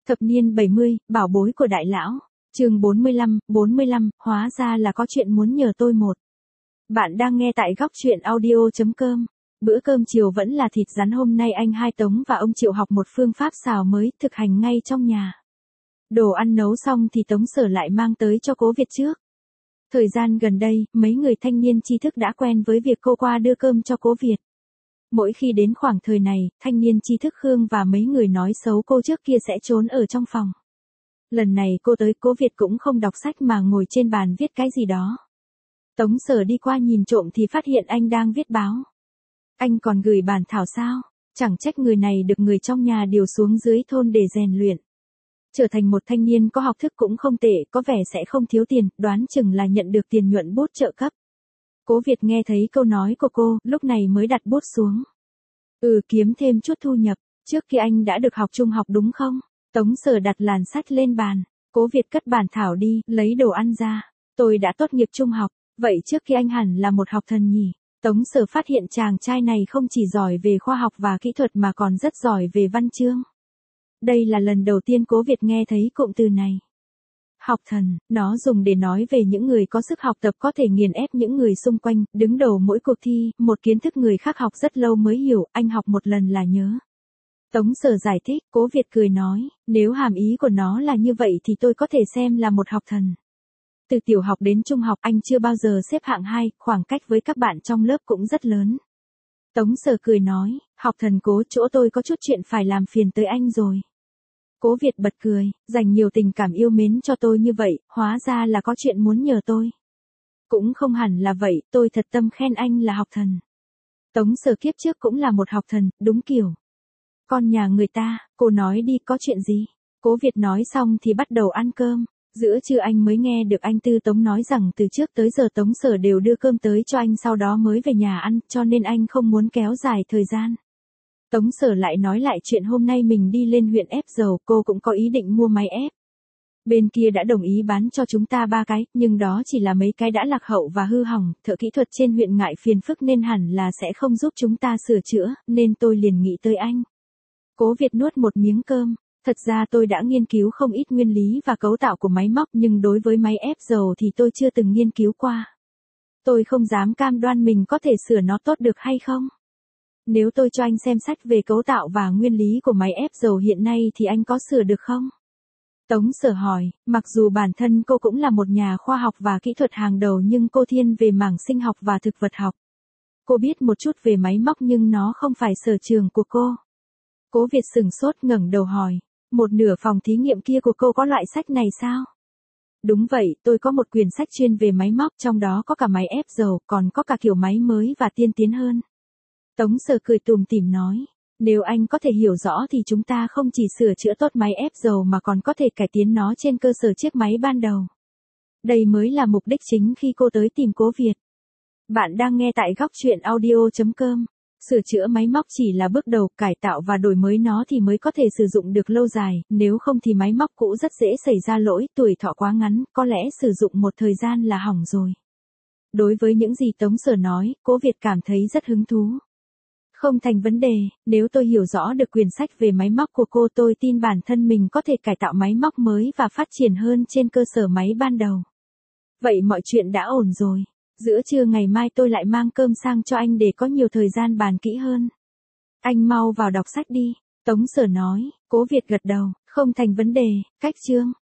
Thập niên 70, bảo bối của đại lão. Chương 45, hóa ra là có chuyện muốn nhờ tôi một. Bạn đang nghe tại góc truyện audio.com. Bữa cơm chiều vẫn là thịt rắn, hôm nay anh Hai Tống và ông Triệu học một phương pháp xào mới, thực hành ngay trong nhà. Đồ ăn nấu xong thì Tống Sở lại mang tới cho Cố Việt trước. Thời gian gần đây, mấy người thanh niên tri thức đã quen với việc cô qua đưa cơm cho Cố Việt. Mỗi khi đến khoảng thời này, thanh niên tri thức Khương và mấy người nói xấu cô trước kia sẽ trốn ở trong phòng. Lần này cô tới, Cố Việt cũng không đọc sách mà ngồi trên bàn viết cái gì đó. Tống Sở đi qua nhìn trộm thì phát hiện anh đang viết báo. Anh còn gửi bản thảo sao? Chẳng trách người này được người trong nhà điều xuống dưới thôn để rèn luyện. Trở thành một thanh niên có học thức cũng không tệ, có vẻ sẽ không thiếu tiền, đoán chừng là nhận được tiền nhuận bút trợ cấp. Cố Việt nghe thấy câu nói của cô, lúc này mới đặt bút xuống. Kiếm thêm chút thu nhập, trước khi anh đã được học trung học đúng không? Tống Sở đặt làn sách lên bàn, Cố Việt cất bản thảo đi, lấy đồ ăn ra. Tôi đã tốt nghiệp trung học, vậy trước khi anh hẳn là một học thần nhỉ? Tống Sở phát hiện chàng trai này không chỉ giỏi về khoa học và kỹ thuật mà còn rất giỏi về văn chương. Đây là lần đầu tiên Cố Việt nghe thấy cụm từ này. Học thần, nó dùng để nói về những người có sức học tập có thể nghiền ép những người xung quanh, đứng đầu mỗi cuộc thi, một kiến thức người khác học rất lâu mới hiểu, anh học một lần là nhớ. Tống Sở giải thích, Cố Việt cười nói, nếu hàm ý của nó là như vậy thì tôi có thể xem là một học thần. Từ tiểu học đến trung học anh chưa bao giờ xếp hạng 2, khoảng cách với các bạn trong lớp cũng rất lớn. Tống Sở cười nói, học thần Cố, chỗ tôi có chút chuyện phải làm phiền tới anh rồi. Cố Việt bật cười, dành nhiều tình cảm yêu mến cho tôi như vậy, hóa ra là có chuyện muốn nhờ tôi. Cũng không hẳn là vậy, tôi thật tâm khen anh là học thần. Tống Sở kiếp trước cũng là một học thần, đúng kiểu. Con nhà người ta, cô nói đi, có chuyện gì? Cố Việt nói xong thì bắt đầu ăn cơm. Giữa trưa anh mới nghe được anh Tư Tống nói rằng từ trước tới giờ Tống Sở đều đưa cơm tới cho anh sau đó mới về nhà ăn, cho nên anh không muốn kéo dài thời gian. Tống Sở lại nói lại chuyện hôm nay mình đi lên huyện ép dầu, cô cũng có ý định mua máy ép. Bên kia đã đồng ý bán cho chúng ta 3 cái, nhưng đó chỉ là mấy cái đã lạc hậu và hư hỏng, thợ kỹ thuật trên huyện ngại phiền phức nên hẳn là sẽ không giúp chúng ta sửa chữa, nên tôi liền nghĩ tới anh. Cố Việt nuốt một miếng cơm, thật ra tôi đã nghiên cứu không ít nguyên lý và cấu tạo của máy móc nhưng đối với máy ép dầu thì tôi chưa từng nghiên cứu qua. Tôi không dám cam đoan mình có thể sửa nó tốt được hay không. Nếu tôi cho anh xem sách về cấu tạo và nguyên lý của máy ép dầu hiện nay thì anh có sửa được không? Tống Sở hỏi, mặc dù bản thân cô cũng là một nhà khoa học và kỹ thuật hàng đầu nhưng cô thiên về mảng sinh học và thực vật học. Cô biết một chút về máy móc nhưng nó không phải sở trường của cô. Cố Việt sửng sốt ngẩng đầu hỏi, một nửa phòng thí nghiệm kia của cô có loại sách này sao? Đúng vậy, tôi có một quyển sách chuyên về máy móc, trong đó có cả máy ép dầu, còn có cả kiểu máy mới và tiên tiến hơn. Tống Sở cười tủm tỉm nói, nếu anh có thể hiểu rõ thì chúng ta không chỉ sửa chữa tốt máy ép dầu mà còn có thể cải tiến nó trên cơ sở chiếc máy ban đầu. Đây mới là mục đích chính khi cô tới tìm Cố Việt. Bạn đang nghe tại góc truyện audio.com. Sửa chữa máy móc chỉ là bước đầu, cải tạo và đổi mới nó thì mới có thể sử dụng được lâu dài, nếu không thì máy móc cũ rất dễ xảy ra lỗi, tuổi thọ quá ngắn, có lẽ sử dụng một thời gian là hỏng rồi. Đối với những gì Tống Sở nói, Cố Việt cảm thấy rất hứng thú. Không thành vấn đề, nếu tôi hiểu rõ được quyển sách về máy móc của cô tôi tin bản thân mình có thể cải tạo máy móc mới và phát triển hơn trên cơ sở máy ban đầu. Vậy mọi chuyện đã ổn rồi. Giữa trưa ngày mai tôi lại mang cơm sang cho anh để có nhiều thời gian bàn kỹ hơn. Anh mau vào đọc sách đi, Tống Sở nói. Cố Việt gật đầu, không thành vấn đề, cách chương.